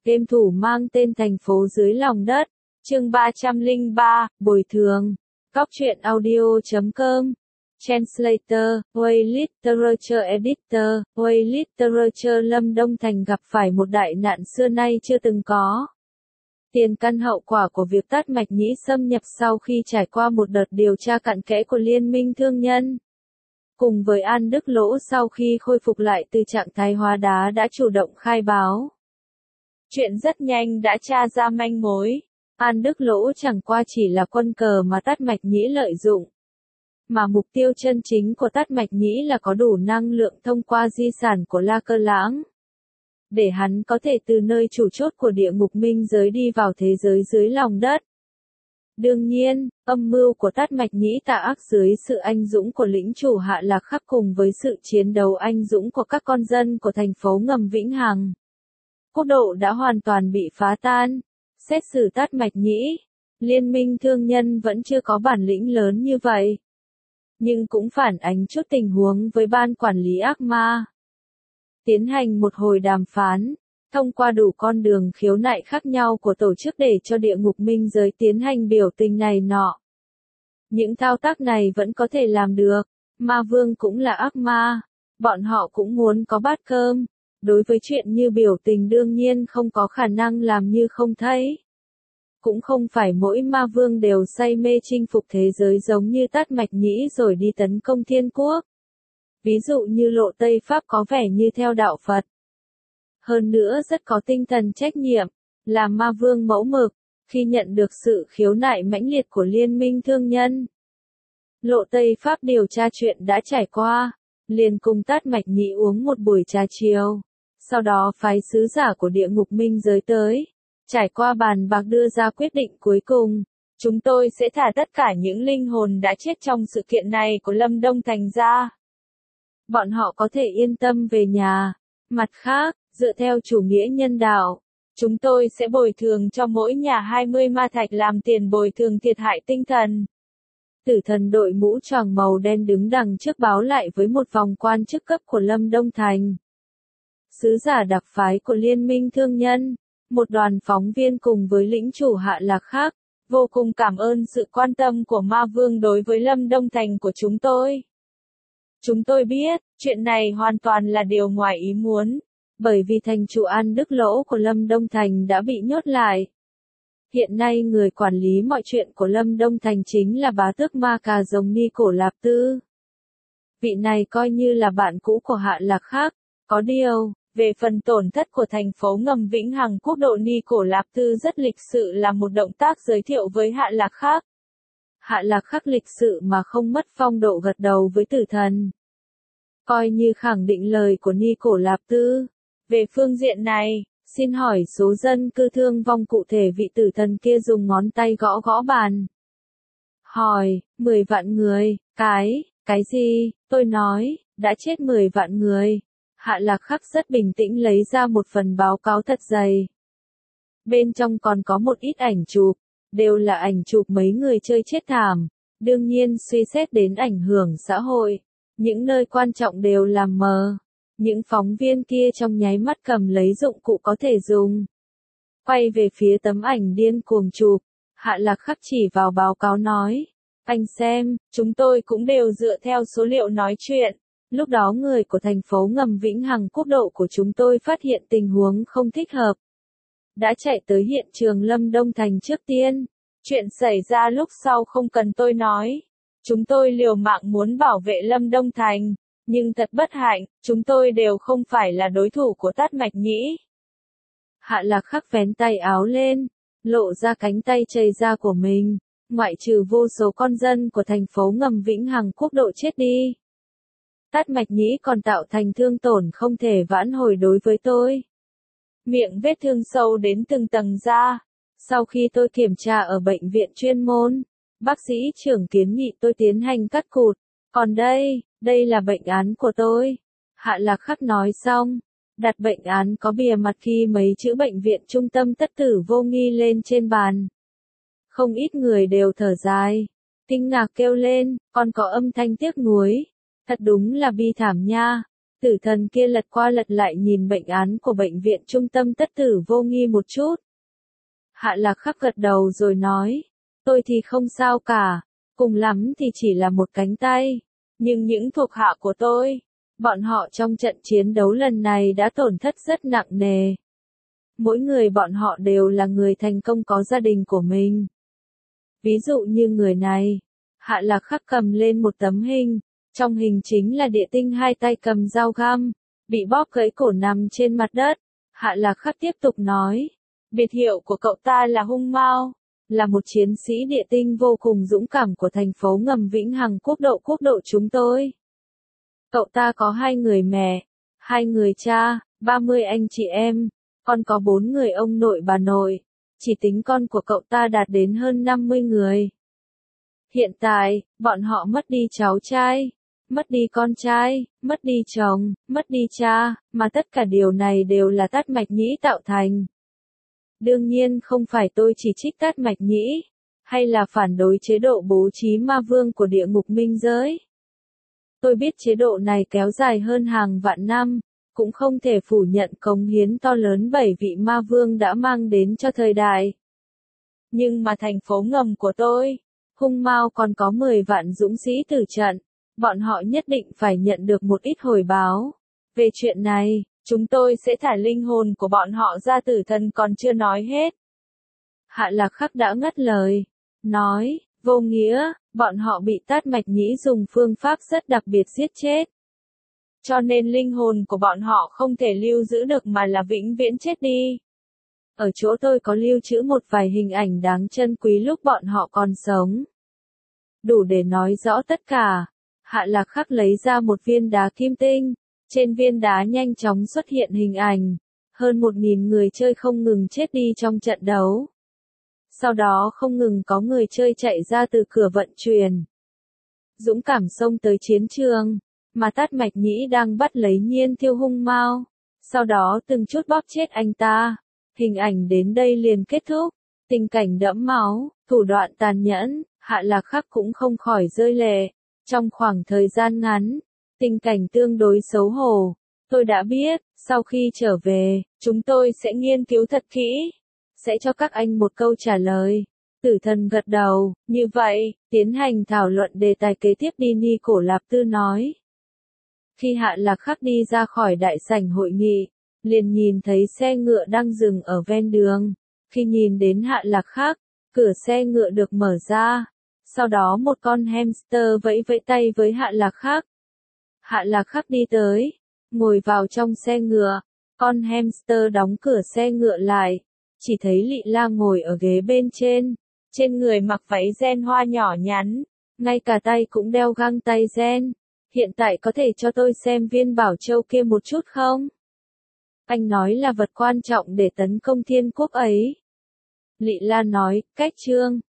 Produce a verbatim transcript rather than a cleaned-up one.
Game thủ mang tên Thành phố dưới lòng đất. Chương ba trăm lẻ ba, bồi thường. Góc truyện audio chấm com. Translator, Way Literature Editor, Way Literature. Lâm Đông Thành gặp phải một đại nạn xưa nay chưa từng có. Tiền căn hậu quả của việc Tát Mạch Nhĩ xâm nhập sau khi trải qua một đợt điều tra cặn kẽ của Liên minh Thương nhân. Cùng với An Đức Lỗ sau khi khôi phục lại từ trạng thái hóa đá đã chủ động khai báo. Chuyện rất nhanh đã tra ra manh mối. An Đức Lỗ chẳng qua chỉ là quân cờ mà Tát Mạch Nhĩ lợi dụng. Mà mục tiêu chân chính của Tát Mạch Nhĩ là có đủ năng lượng thông qua di sản của La Cơ Lãng. Để hắn có thể từ nơi chủ chốt của địa ngục minh giới đi vào thế giới dưới lòng đất. Đương nhiên, âm mưu của Tát Mạch Nhĩ tà ác dưới sự anh dũng của lĩnh chủ Hạ Lạc Khắc cùng với sự chiến đấu anh dũng của các con dân của thành phố ngầm Vĩnh Hằng. Quốc độ đã hoàn toàn bị phá tan. Xét xử Tát Mạch Nhĩ, Liên minh Thương nhân vẫn chưa có bản lĩnh lớn như vậy. Nhưng cũng phản ánh chút tình huống với ban quản lý ác ma. Tiến hành một hồi đàm phán, thông qua đủ con đường khiếu nại khác nhau của tổ chức để cho địa ngục minh giới tiến hành biểu tình này nọ. Những thao tác này vẫn có thể làm được, ma vương cũng là ác ma, bọn họ cũng muốn có bát cơm. Đối với chuyện như biểu tình đương nhiên không có khả năng làm như không thấy. Cũng không phải mỗi ma vương đều say mê chinh phục thế giới giống như Tát Mạch Nhĩ rồi đi tấn công thiên quốc. Ví dụ như Lộ Tây Pháp có vẻ như theo đạo Phật. Hơn nữa rất có tinh thần trách nhiệm, là ma vương mẫu mực, khi nhận được sự khiếu nại mãnh liệt của Liên minh Thương nhân. Lộ Tây Pháp điều tra chuyện đã trải qua, liền cùng Tát Mạch Nhĩ uống một buổi trà chiều. Sau đó phái sứ giả của địa ngục minh giới tới, trải qua bàn bạc đưa ra quyết định cuối cùng. Chúng tôi sẽ thả tất cả những linh hồn đã chết trong sự kiện này của Lâm Đông Thành ra. Bọn họ có thể yên tâm về nhà. Mặt khác, dựa theo chủ nghĩa nhân đạo, chúng tôi sẽ bồi thường cho mỗi nhà hai mươi ma thạch làm tiền bồi thường thiệt hại tinh thần. Tử thần đội mũ choàng màu đen đứng đằng trước báo lại với một vòng quan chức cấp của Lâm Đông Thành. Sứ giả đặc phái của Liên minh Thương nhân, một đoàn phóng viên cùng với lĩnh chủ Hạ Lạc Khắc, vô cùng cảm ơn sự quan tâm của ma vương đối với Lâm Đông Thành của chúng tôi. Chúng tôi biết, chuyện này hoàn toàn là điều ngoài ý muốn, bởi vì thành chủ An Đức Lỗ của Lâm Đông Thành đã bị nhốt lại. Hiện nay người quản lý mọi chuyện của Lâm Đông Thành chính là bá tước ma cà rồng Ni Cổ Lạp Tư. Vị này coi như là bạn cũ của Hạ Lạc Khắc, có điều, về phần tổn thất của thành phố ngầm Vĩnh Hằng quốc độ Ni Cổ Lạp Tư rất lịch sự là một động tác giới thiệu với Hạ Lạc Khắc. Hạ Lạc Khắc lịch sự mà không mất phong độ gật đầu với tử thần. Coi như khẳng định lời của Ni Cổ Lạp Tư. Về phương diện này, xin hỏi số dân cư thương vong cụ thể vị tử thần kia dùng ngón tay gõ gõ bàn. Hỏi, mười vạn người, cái, cái gì, tôi nói, đã chết mười vạn người. Hạ Lạc Khắc rất bình tĩnh lấy ra một phần báo cáo thật dày. Bên trong còn có một ít ảnh chụp, đều là ảnh chụp mấy người chơi chết thảm. Đương nhiên suy xét đến ảnh hưởng xã hội, những nơi quan trọng đều làm mờ. Những phóng viên kia trong nháy mắt cầm lấy dụng cụ có thể dùng. Quay về phía tấm ảnh điên cuồng chụp, Hạ Lạc Khắc chỉ vào báo cáo nói. Anh xem, chúng tôi cũng đều dựa theo số liệu nói chuyện. Lúc đó người của thành phố ngầm Vĩnh Hằng quốc độ của chúng tôi phát hiện tình huống không thích hợp. Đã chạy tới hiện trường Lâm Đông Thành trước tiên. Chuyện xảy ra lúc sau không cần tôi nói. Chúng tôi liều mạng muốn bảo vệ Lâm Đông Thành. Nhưng thật bất hạnh, chúng tôi đều không phải là đối thủ của Tát Mạch Nhĩ. Hạ Lạc Khắc vén tay áo lên, lộ ra cánh tay chầy ra của mình, ngoại trừ vô số con dân của thành phố ngầm Vĩnh Hằng quốc độ chết đi. Tát Mạch Nhĩ còn tạo thành thương tổn không thể vãn hồi đối với tôi. Miệng vết thương sâu đến từng tầng da. Sau khi tôi kiểm tra ở bệnh viện chuyên môn, bác sĩ trưởng kiến nghị tôi tiến hành cắt cụt. Còn đây, đây là bệnh án của tôi. Hạ Lạc Khắc nói xong, đặt bệnh án có bìa mặt ghi mấy chữ bệnh viện trung tâm tất tử vô nghi lên trên bàn. Không ít người đều thở dài, kinh ngạc kêu lên, còn có âm thanh tiếc nuối. Thật đúng là bi thảm nha. Tử thần kia lật qua lật lại nhìn bệnh án của bệnh viện trung tâm Tất Tử Vô Nghi một chút. Hạ Lạc Khắc gật đầu rồi nói, tôi thì không sao cả, cùng lắm thì chỉ là một cánh tay. Nhưng những thuộc hạ của tôi, bọn họ trong trận chiến đấu lần này đã tổn thất rất nặng nề. Mỗi người bọn họ đều là người thành công có gia đình của mình. Ví dụ như người này, Hạ Lạc Khắc cầm lên một tấm hình, trong hình chính là Địa Tinh hai tay cầm dao găm, bị bóp gãy cổ nằm trên mặt đất. Hạ Lạc Khắc tiếp tục nói, biệt hiệu của cậu ta là Hung Mao, là một chiến sĩ địa tinh vô cùng dũng cảm của thành phố ngầm Vĩnh Hằng quốc độ quốc độ chúng tôi. Cậu ta có hai người mẹ, hai người cha, ba mươi anh chị em, còn có bốn người ông nội bà nội, chỉ tính con của cậu ta đạt đến hơn năm mươi người. Hiện tại, bọn họ mất đi cháu trai, mất đi con trai, mất đi chồng, mất đi cha, mà tất cả điều này đều là Tát Mạch Nhĩ tạo thành. Đương nhiên không phải tôi chỉ trích Tát Mạch Nhĩ, hay là phản đối chế độ bố trí ma vương của địa ngục minh giới. Tôi biết chế độ này kéo dài hơn hàng vạn năm, cũng không thể phủ nhận cống hiến to lớn bảy vị ma vương đã mang đến cho thời đại. Nhưng mà thành phố ngầm của tôi, Hung Mao còn có mười vạn dũng sĩ tử trận, bọn họ nhất định phải nhận được một ít hồi báo. Về chuyện này, chúng tôi sẽ thả linh hồn của bọn họ ra. Tử thần còn chưa nói hết. Hạ Lạc Khắc đã ngắt lời, nói, vô nghĩa, bọn họ bị Tát Mạch Nhĩ dùng phương pháp rất đặc biệt giết chết. Cho nên linh hồn của bọn họ không thể lưu giữ được mà là vĩnh viễn chết đi. Ở chỗ tôi có lưu trữ một vài hình ảnh đáng trân quý lúc bọn họ còn sống. Đủ để nói rõ tất cả. Hạ Lạc Khắc lấy ra một viên đá kim tinh. Trên viên đá nhanh chóng xuất hiện hình ảnh. Hơn một nghìn người chơi không ngừng chết đi trong trận đấu. Sau đó không ngừng có người chơi chạy ra từ cửa vận chuyển. Dũng cảm xông tới chiến trường. Mà Tát Mạch Nhĩ đang bắt lấy Nhiên Thiêu Hung Mao. Sau đó từng chút bóp chết anh ta. Hình ảnh đến đây liền kết thúc. Tình cảnh đẫm máu, thủ đoạn tàn nhẫn, Hạ Lạc Khắc cũng không khỏi rơi lệ. Trong khoảng thời gian ngắn, tình cảnh tương đối xấu hổ. Tôi đã biết, sau khi trở về, chúng tôi sẽ nghiên cứu thật kỹ. Sẽ cho các anh một câu trả lời. Tử thần gật đầu, như vậy, tiến hành thảo luận đề tài kế tiếp đi. Ni Cổ Lạp Tư nói. Khi Hạ Lạc Khắc đi ra khỏi đại sảnh hội nghị, liền nhìn thấy xe ngựa đang dừng ở ven đường. Khi nhìn đến Hạ Lạc Khắc, cửa xe ngựa được mở ra. Sau đó một con hamster vẫy vẫy tay với Hạ Lạc Khắc. Hạ Lạc Khắc đi tới, ngồi vào trong xe ngựa. Con hamster đóng cửa xe ngựa lại. Chỉ thấy Lị La ngồi ở ghế bên trên. Trên người mặc váy ren hoa nhỏ nhắn. Ngay cả tay cũng đeo găng tay ren. Hiện tại có thể cho tôi xem viên bảo châu kia một chút không? Anh nói là vật quan trọng để tấn công thiên quốc ấy. Lị La nói, cách chương.